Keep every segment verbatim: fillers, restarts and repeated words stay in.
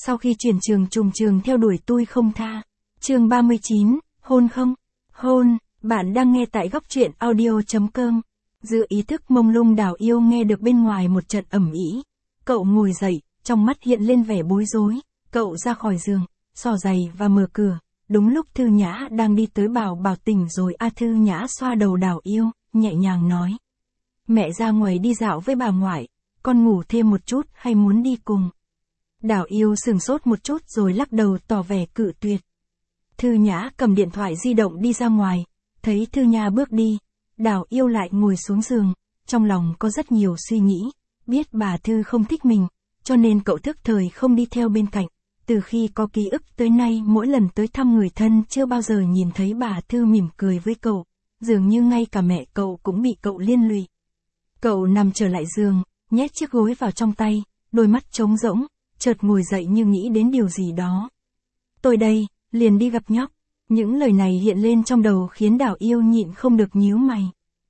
sau khi chuyển trường trùng trường theo đuổi tôi không tha. Chương ba mươi chín, hôn không? Hôn, bạn đang nghe tại góc truyện audio chấm com. Giữa ý thức mông lung Đào Yêu nghe được bên ngoài một trận ầm ĩ. Cậu ngồi dậy, trong mắt hiện lên vẻ bối rối, cậu ra khỏi giường, xỏ giày và mở cửa. Đúng lúc Thư Nhã đang đi tới bảo bảo tỉnh rồi. A Thư Nhã xoa đầu Đào Yêu, nhẹ nhàng nói. Mẹ ra ngoài đi dạo với bà ngoại, con ngủ thêm một chút hay muốn đi cùng? Đào Yêu sửng sốt một chút rồi lắc đầu tỏ vẻ cự tuyệt. Thư Nhã cầm điện thoại di động đi ra ngoài, thấy Thư Nhã bước đi, Đào Yêu lại ngồi xuống giường, trong lòng có rất nhiều suy nghĩ, biết bà Thư không thích mình, cho nên cậu thức thời không đi theo bên cạnh. Từ khi có ký ức tới nay mỗi lần tới thăm người thân chưa bao giờ nhìn thấy bà Thư mỉm cười với cậu, dường như ngay cả mẹ cậu cũng bị cậu liên lụy. Cậu nằm trở lại giường, nhét chiếc gối vào trong tay, đôi mắt trống rỗng, chợt ngồi dậy như nghĩ đến điều gì đó. Tôi đây, liền đi gặp nhóc. Những lời này hiện lên trong đầu khiến Đào Yêu nhịn không được nhíu mày.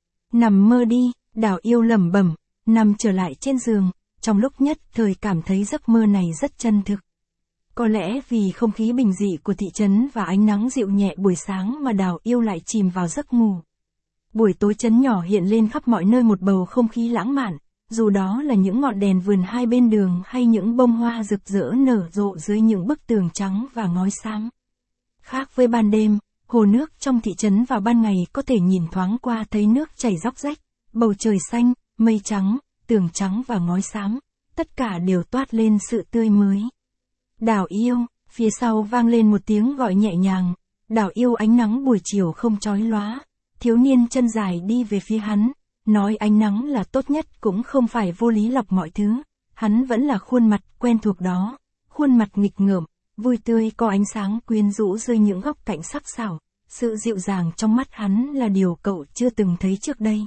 Nằm mơ đi, Đào Yêu lẩm bẩm, nằm trở lại trên giường, trong lúc nhất thời cảm thấy giấc mơ này rất chân thực. Có lẽ vì không khí bình dị của thị trấn và ánh nắng dịu nhẹ buổi sáng mà Đào Yêu lại chìm vào giấc ngủ. Buổi tối trấn nhỏ hiện lên khắp mọi nơi một bầu không khí lãng mạn, dù đó là những ngọn đèn vườn hai bên đường hay những bông hoa rực rỡ nở rộ dưới những bức tường trắng và ngói xám. Khác với ban đêm, hồ nước trong thị trấn vào ban ngày có thể nhìn thoáng qua thấy nước chảy róc rách, bầu trời xanh, mây trắng, tường trắng và ngói xám, tất cả đều toát lên sự tươi mới. Đào Yêu, phía sau vang lên một tiếng gọi nhẹ nhàng. Đào Yêu ánh nắng buổi chiều không chói lóa, thiếu niên chân dài đi về phía hắn, nói ánh nắng là tốt nhất cũng không phải vô lý lọc mọi thứ, hắn vẫn là khuôn mặt quen thuộc đó, khuôn mặt nghịch ngợm, vui tươi có ánh sáng quyến rũ dưới những góc cạnh sắc sảo, sự dịu dàng trong mắt hắn là điều cậu chưa từng thấy trước đây.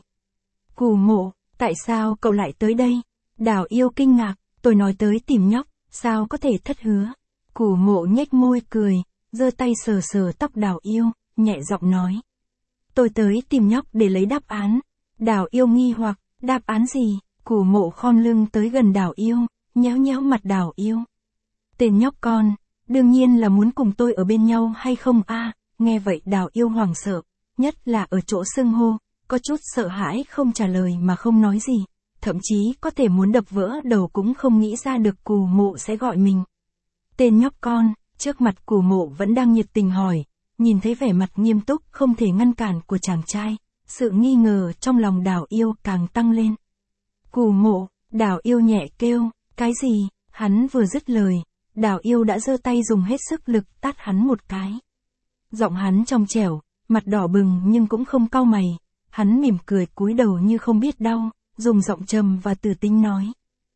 Cù Mộ, tại sao cậu lại tới đây? Đào Yêu kinh ngạc, tôi nói tới tìm nhóc, sao có thể thất hứa? Cù Mộ nhếch môi cười, giơ tay sờ sờ tóc Đào Yêu, nhẹ giọng nói. Tôi tới tìm nhóc để lấy đáp án. Đào Yêu nghi hoặc, đáp án gì? Cù Mộ khom lưng tới gần Đào Yêu, nhéo nhéo mặt Đào Yêu. Tên nhóc con, đương nhiên là muốn cùng tôi ở bên nhau hay không a? À, nghe vậy Đào Yêu hoảng sợ, nhất là ở chỗ xưng hô, có chút sợ hãi không trả lời mà không nói gì, thậm chí có thể muốn đập vỡ đầu cũng không nghĩ ra được Cù Mộ sẽ gọi mình. Tên nhóc con, trước mặt Cù Mộ vẫn đang nhiệt tình hỏi, nhìn thấy vẻ mặt nghiêm túc không thể ngăn cản của chàng trai, sự nghi ngờ trong lòng Đào Yêu càng tăng lên. Cù Mộ, Đào Yêu nhẹ kêu, cái gì? Hắn vừa dứt lời, Đào Yêu đã giơ tay dùng hết sức lực tát hắn một cái. Giọng hắn trong trẻo, mặt đỏ bừng nhưng cũng không cau mày, hắn mỉm cười cúi đầu như không biết đau, dùng giọng trầm và từ tính nói.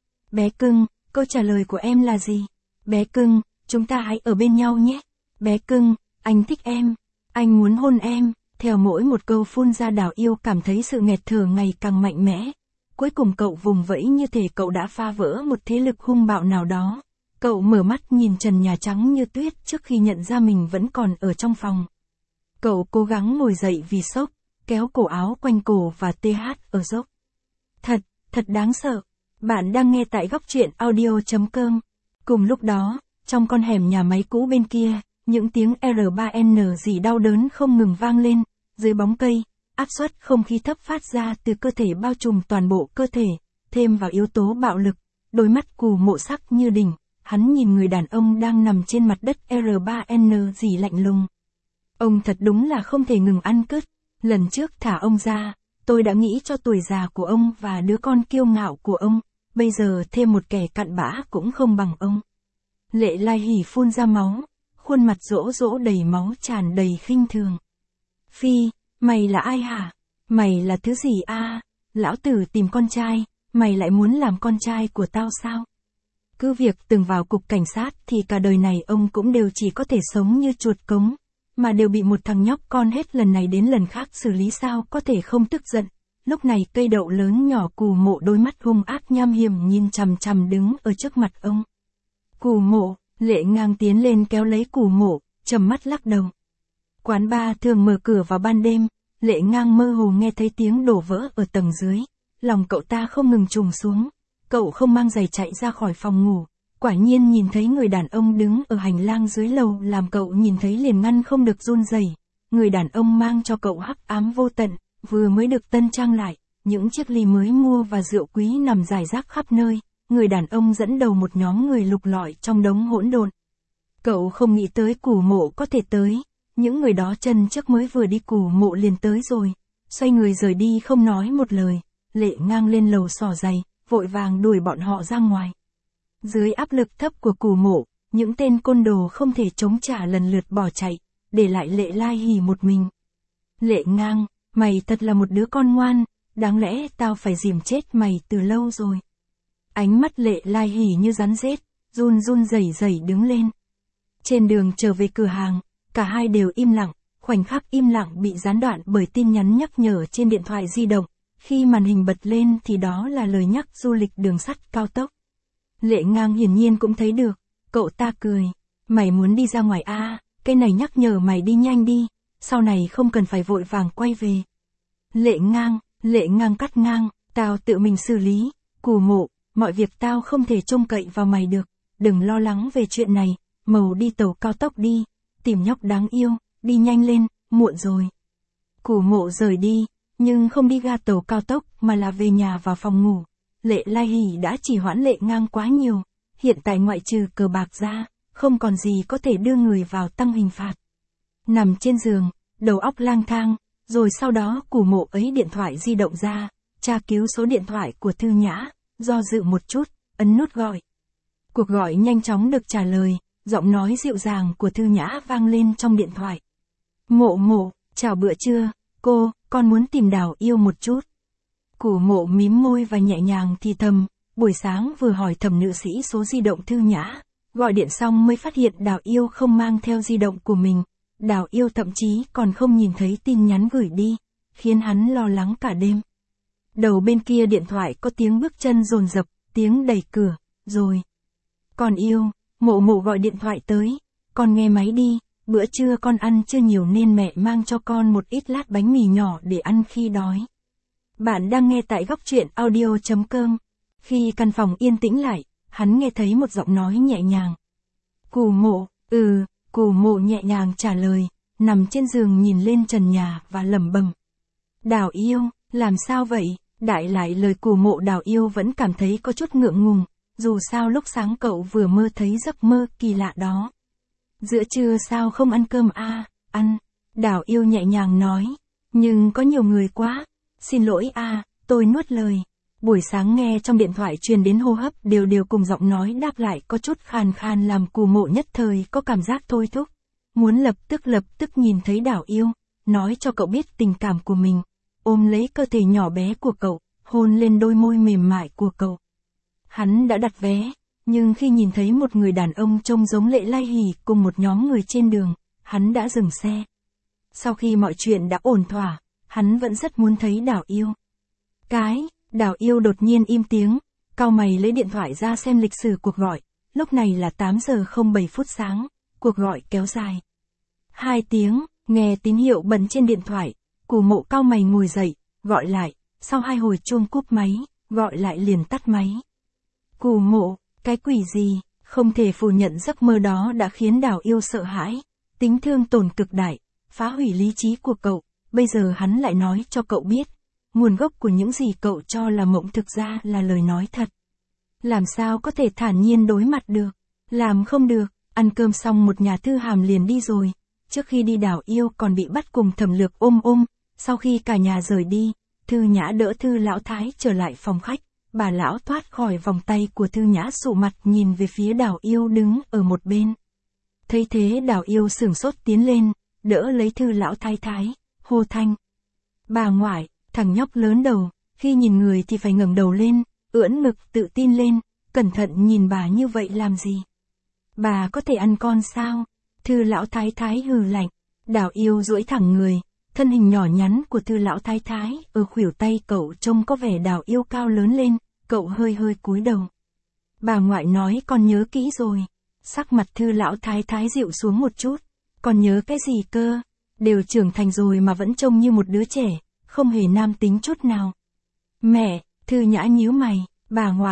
Bé cưng, câu trả lời của em là gì? Bé cưng, chúng ta hãy ở bên nhau nhé. Bé cưng, anh thích em, anh muốn hôn em. Theo mỗi một câu phun ra Đào Yêu cảm thấy sự nghẹt thở ngày càng mạnh mẽ. Cuối cùng cậu vùng vẫy như thể cậu đã phá vỡ một thế lực hung bạo nào đó. Cậu mở mắt nhìn trần nhà trắng như tuyết trước khi nhận ra mình vẫn còn ở trong phòng. Cậu cố gắng ngồi dậy vì sốc, kéo cổ áo quanh cổ và tê hát ở dốc. Thật, thật đáng sợ. Bạn đang nghe tại góc truyện audio chấm com. Cùng lúc đó, trong con hẻm nhà máy cũ bên kia, những tiếng R ba N gì đau đớn không ngừng vang lên, dưới bóng cây, áp suất không khí thấp phát ra từ cơ thể bao trùm toàn bộ cơ thể, thêm vào yếu tố bạo lực, đôi mắt Cù Mộ sắc như đỉnh, hắn nhìn người đàn ông đang nằm trên mặt đất R ba N gì lạnh lùng. Ông thật đúng là không thể ngừng ăn cứt, lần trước thả ông ra, tôi đã nghĩ cho tuổi già của ông và đứa con kiêu ngạo của ông, bây giờ thêm một kẻ cặn bã cũng không bằng ông. Lệ Lai Hỉ phun ra máu, khuôn mặt rỗ rỗ đầy máu tràn đầy khinh thường. Phi, mày là ai hả? Mày là thứ gì a? À? Lão tử tìm con trai, mày lại muốn làm con trai của tao sao? Cứ việc từng vào cục cảnh sát thì cả đời này ông cũng đều chỉ có thể sống như chuột cống, mà đều bị một thằng nhóc con hết lần này đến lần khác xử lý sao có thể không tức giận. Lúc này cây đậu lớn nhỏ Cù Mộ đôi mắt hung ác nham hiểm nhìn chằm chằm đứng ở trước mặt ông. Cù Mộ, Lệ Ngang tiến lên kéo lấy Cù Mộ, trầm mắt lắc đầu. Quán bar thường mở cửa vào ban đêm, Lệ Ngang mơ hồ nghe thấy tiếng đổ vỡ ở tầng dưới, lòng cậu ta không ngừng trùng xuống. Cậu không mang giày chạy ra khỏi phòng ngủ, quả nhiên nhìn thấy người đàn ông đứng ở hành lang dưới lầu làm cậu nhìn thấy liền ngăn không được run rẩy. Người đàn ông mang cho cậu hắc ám vô tận, vừa mới được tân trang lại, những chiếc ly mới mua và rượu quý nằm rải rác khắp nơi. Người đàn ông dẫn đầu một nhóm người lục lọi trong đống hỗn độn. Cậu không nghĩ tới Cù Mộ có thể tới, những người đó chân trước mới vừa đi Cù Mộ liền tới rồi, xoay người rời đi không nói một lời. Lệ Ngang lên lầu xỏ giày, vội vàng đuổi bọn họ ra ngoài. Dưới áp lực thấp của Cù Mộ, những tên côn đồ không thể chống trả lần lượt bỏ chạy, để lại Lệ Lai Hỉ một mình. Lệ Ngang, mày thật là một đứa con ngoan, đáng lẽ tao phải dìm chết mày từ lâu rồi. Ánh mắt Lệ Lai Hỉ như rắn rết, run run rẩy rẩy đứng lên. Trên đường trở về cửa hàng, cả hai đều im lặng, khoảnh khắc im lặng bị gián đoạn bởi tin nhắn nhắc nhở trên điện thoại di động. Khi màn hình bật lên thì đó là lời nhắc du lịch đường sắt cao tốc. Lệ Ngang hiển nhiên cũng thấy được, cậu ta cười. Mày muốn đi ra ngoài à, cái này nhắc nhở mày đi nhanh đi, sau này không cần phải vội vàng quay về. Lệ Ngang, Lệ Ngang cắt ngang, tao tự mình xử lý, Cù Mộ, mọi việc tao không thể trông cậy vào mày được, đừng lo lắng về chuyện này, màu đi tàu cao tốc đi, tìm nhóc đáng yêu, đi nhanh lên, muộn rồi. Cù Mộ rời đi, nhưng không đi ga tàu cao tốc mà là về nhà vào phòng ngủ. Lệ Lai Hỉ đã trì hoãn Lệ Ngang quá nhiều, hiện tại ngoại trừ cờ bạc ra, không còn gì có thể đưa người vào tăng hình phạt. Nằm trên giường, đầu óc lang thang, rồi sau đó Cù Mộ ấy điện thoại di động ra, tra cứu số điện thoại của Thư Nhã, do dự một chút, ấn nút gọi. Cuộc gọi nhanh chóng được trả lời, giọng nói dịu dàng của Thư Nhã vang lên trong điện thoại. Mộ Mộ, chào bữa trưa, cô, con muốn tìm Đào Yêu một chút. Cù Mộ mím môi và nhẹ nhàng thì thầm, buổi sáng vừa hỏi thầm nữ sĩ số di động Thư Nhã, gọi điện xong mới phát hiện Đào Yêu không mang theo di động của mình. Đào Yêu thậm chí còn không nhìn thấy tin nhắn gửi đi, khiến hắn lo lắng cả đêm. Đầu bên kia điện thoại có tiếng bước chân dồn dập, tiếng đẩy cửa, rồi. Con yêu, Mộ Mộ gọi điện thoại tới, con nghe máy đi, bữa trưa con ăn chưa nhiều nên mẹ mang cho con một ít lát bánh mì nhỏ để ăn khi đói. Bạn đang nghe tại góc truyện audio chấm com. Khi căn phòng yên tĩnh lại, hắn nghe thấy một giọng nói nhẹ nhàng. Cù Mộ, ừ, Cù Mộ nhẹ nhàng trả lời, nằm trên giường nhìn lên trần nhà và lẩm bẩm. Đào Yêu, làm sao vậy? Đại lại lời Cù Mộ. Đào Yêu vẫn cảm thấy có chút ngượng ngùng, dù sao lúc sáng cậu vừa mơ thấy giấc mơ kỳ lạ đó. Giữa trưa sao không ăn cơm à? Ăn. Đào Yêu nhẹ nhàng nói, nhưng có nhiều người quá. Xin lỗi à, tôi nuốt lời. Buổi sáng nghe trong điện thoại truyền đến hô hấp đều đều cùng giọng nói đáp lại có chút khàn khàn làm Cù Mộ nhất thời có cảm giác thôi thúc. Muốn lập tức lập tức nhìn thấy Đào Yêu, nói cho cậu biết tình cảm của mình. Ôm lấy cơ thể nhỏ bé của cậu, hôn lên đôi môi mềm mại của cậu. Hắn đã đặt vé, nhưng khi nhìn thấy một người đàn ông trông giống Lệ Lai Hỉ cùng một nhóm người trên đường, hắn đã dừng xe. Sau khi mọi chuyện đã ổn thỏa, hắn vẫn rất muốn thấy Đào Yêu. Cái, Đào Yêu đột nhiên im tiếng, cau mày lấy điện thoại ra xem lịch sử cuộc gọi, lúc này là tám giờ không bảy phút sáng, cuộc gọi kéo dài. Hai tiếng, nghe tín hiệu bật trên điện thoại, Cù Mộ cau mày ngồi dậy, gọi lại, sau hai hồi chuông cúp máy, gọi lại liền tắt máy. Cù Mộ, cái quỷ gì, không thể phủ nhận giấc mơ đó đã khiến Đào Yêu sợ hãi, tính thương tổn cực đại, phá hủy lý trí của cậu, bây giờ hắn lại nói cho cậu biết, nguồn gốc của những gì cậu cho là mộng thực ra là lời nói thật. Làm sao có thể thản nhiên đối mặt được, làm không được, ăn cơm xong một nhà Thư Hàm liền đi rồi, trước khi đi Đào Yêu còn bị bắt cùng Thẩm Lược ôm ôm, sau khi cả nhà rời đi, Thư Nhã đỡ Thư Lão Thái trở lại phòng khách, bà lão thoát khỏi vòng tay của Thư Nhã sụ mặt nhìn về phía Đào Yêu đứng ở một bên. Thấy thế Đào Yêu sửng sốt tiến lên, đỡ lấy Thư Lão Thái Thái, hô thanh. Bà ngoại, thằng nhóc lớn đầu, khi nhìn người thì phải ngẩng đầu lên, ưỡn ngực tự tin lên, cẩn thận nhìn bà như vậy làm gì? Bà có thể ăn con sao? Thư Lão Thái Thái hừ lạnh. Đào Yêu duỗi thẳng người, thân hình nhỏ nhắn của Thư Lão Thái Thái ở khuỷu tay cậu trông có vẻ Đào Yêu cao lớn lên, cậu hơi hơi cúi đầu. Bà ngoại nói con nhớ kỹ rồi. Sắc mặt Thư Lão Thái Thái dịu xuống một chút. Con nhớ cái gì cơ? Đều trưởng thành rồi mà vẫn trông như một đứa trẻ, không hề nam tính chút nào. Mẹ, Thư Nhã nhíu mày, bà ngoại,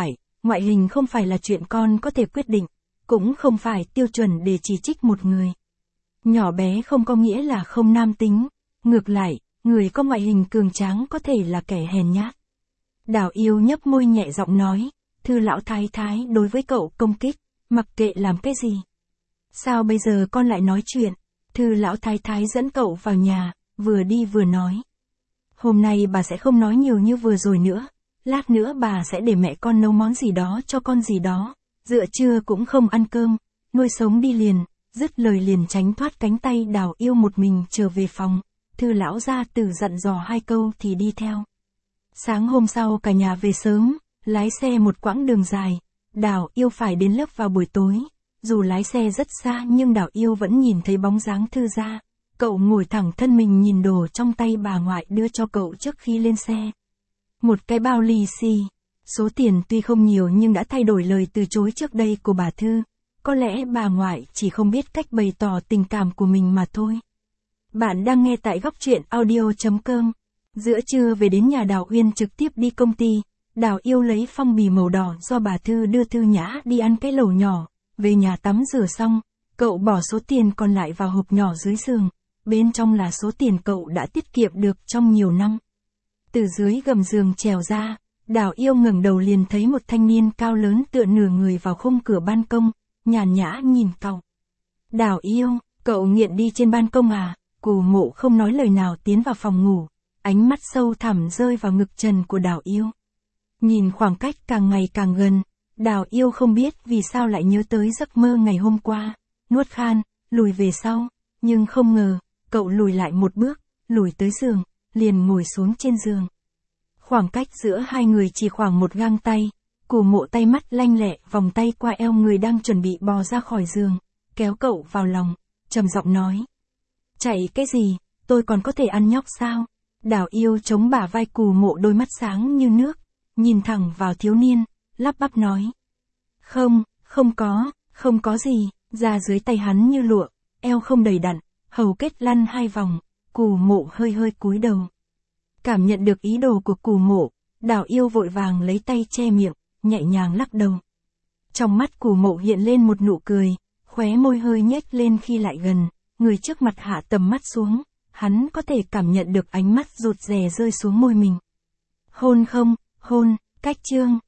Ngoại hình không phải là chuyện con có thể quyết định, cũng không phải tiêu chuẩn để chỉ trích một người. Nhỏ bé không có nghĩa là không nam tính, ngược lại, người có ngoại hình cường tráng có thể là kẻ hèn nhát. Đào Yêu nhấp môi nhẹ giọng nói, Thư lão thái thái đối với cậu công kích, mặc kệ làm cái gì. Sao bây giờ con lại nói chuyện? Thư lão thái thái dẫn cậu vào nhà, vừa đi vừa nói. Hôm nay bà sẽ không nói nhiều như vừa rồi nữa, lát nữa bà sẽ để mẹ con nấu món gì đó cho con gì đó, giữa trưa cũng không ăn cơm, nuôi sống đi liền, dứt lời liền tránh thoát cánh tay Đào Yêu một mình trở về phòng. Thư lão gia tử dặn dò hai câu thì đi theo. Sáng hôm sau cả nhà về sớm, lái xe một quãng đường dài, Đào Yêu phải đến lớp vào buổi tối. Dù lái xe rất xa nhưng Đào Yêu vẫn nhìn thấy bóng dáng Thư gia. Cậu ngồi thẳng thân mình nhìn đồ trong tay bà ngoại đưa cho cậu trước khi lên xe. Một cái bao lì xì. Số tiền tuy không nhiều nhưng đã thay đổi lời từ chối trước đây của bà Thư. Có lẽ bà ngoại chỉ không biết cách bày tỏ tình cảm của mình mà thôi. Bạn đang nghe tại góc truyện audio chấm com. Giữa trưa về đến nhà Đào Uyên trực tiếp đi công ty. Đào Yêu lấy phong bì màu đỏ do bà Thư đưa Thư Nhã đi ăn cái lẩu nhỏ. Về nhà tắm rửa xong, cậu bỏ số tiền còn lại vào hộp nhỏ dưới giường. Bên trong là số tiền cậu đã tiết kiệm được trong nhiều năm. Từ dưới gầm giường trèo ra, Đào Yêu ngẩng đầu liền thấy một thanh niên cao lớn tựa nửa người vào khung cửa ban công, nhàn nhã nhìn cậu. Đào Yêu, cậu nghiện đi trên ban công à? Cù Mộ không nói lời nào tiến vào phòng ngủ, ánh mắt sâu thẳm rơi vào ngực trần của Đào Yêu. Nhìn khoảng cách càng ngày càng gần, Đào Yêu không biết vì sao lại nhớ tới giấc mơ ngày hôm qua, nuốt khan, lùi về sau, nhưng không ngờ, cậu lùi lại một bước, lùi tới giường, liền ngồi xuống trên giường. Khoảng cách giữa hai người chỉ khoảng một gang tay, Cù Mộ tay mắt lanh lẹ vòng tay qua eo người đang chuẩn bị bò ra khỏi giường, kéo cậu vào lòng, trầm giọng nói. Chạy cái gì, tôi còn có thể ăn nhóc sao? Đào Yêu chống bả vai Cù Mộ đôi mắt sáng như nước, nhìn thẳng vào thiếu niên, lắp bắp nói. Không, không có, không có gì, da dưới tay hắn như lụa, eo không đầy đặn, hầu kết lăn hai vòng, Cù Mộ hơi hơi cúi đầu. Cảm nhận được ý đồ của Cù Mộ, Đào Yêu vội vàng lấy tay che miệng, nhẹ nhàng lắc đầu. Trong mắt Cù Mộ hiện lên một nụ cười, khóe môi hơi nhếch lên khi lại gần, người trước mặt hạ tầm mắt xuống, hắn có thể cảm nhận được ánh mắt rụt rè rơi xuống môi mình. Hôn không, hôn, cách chương.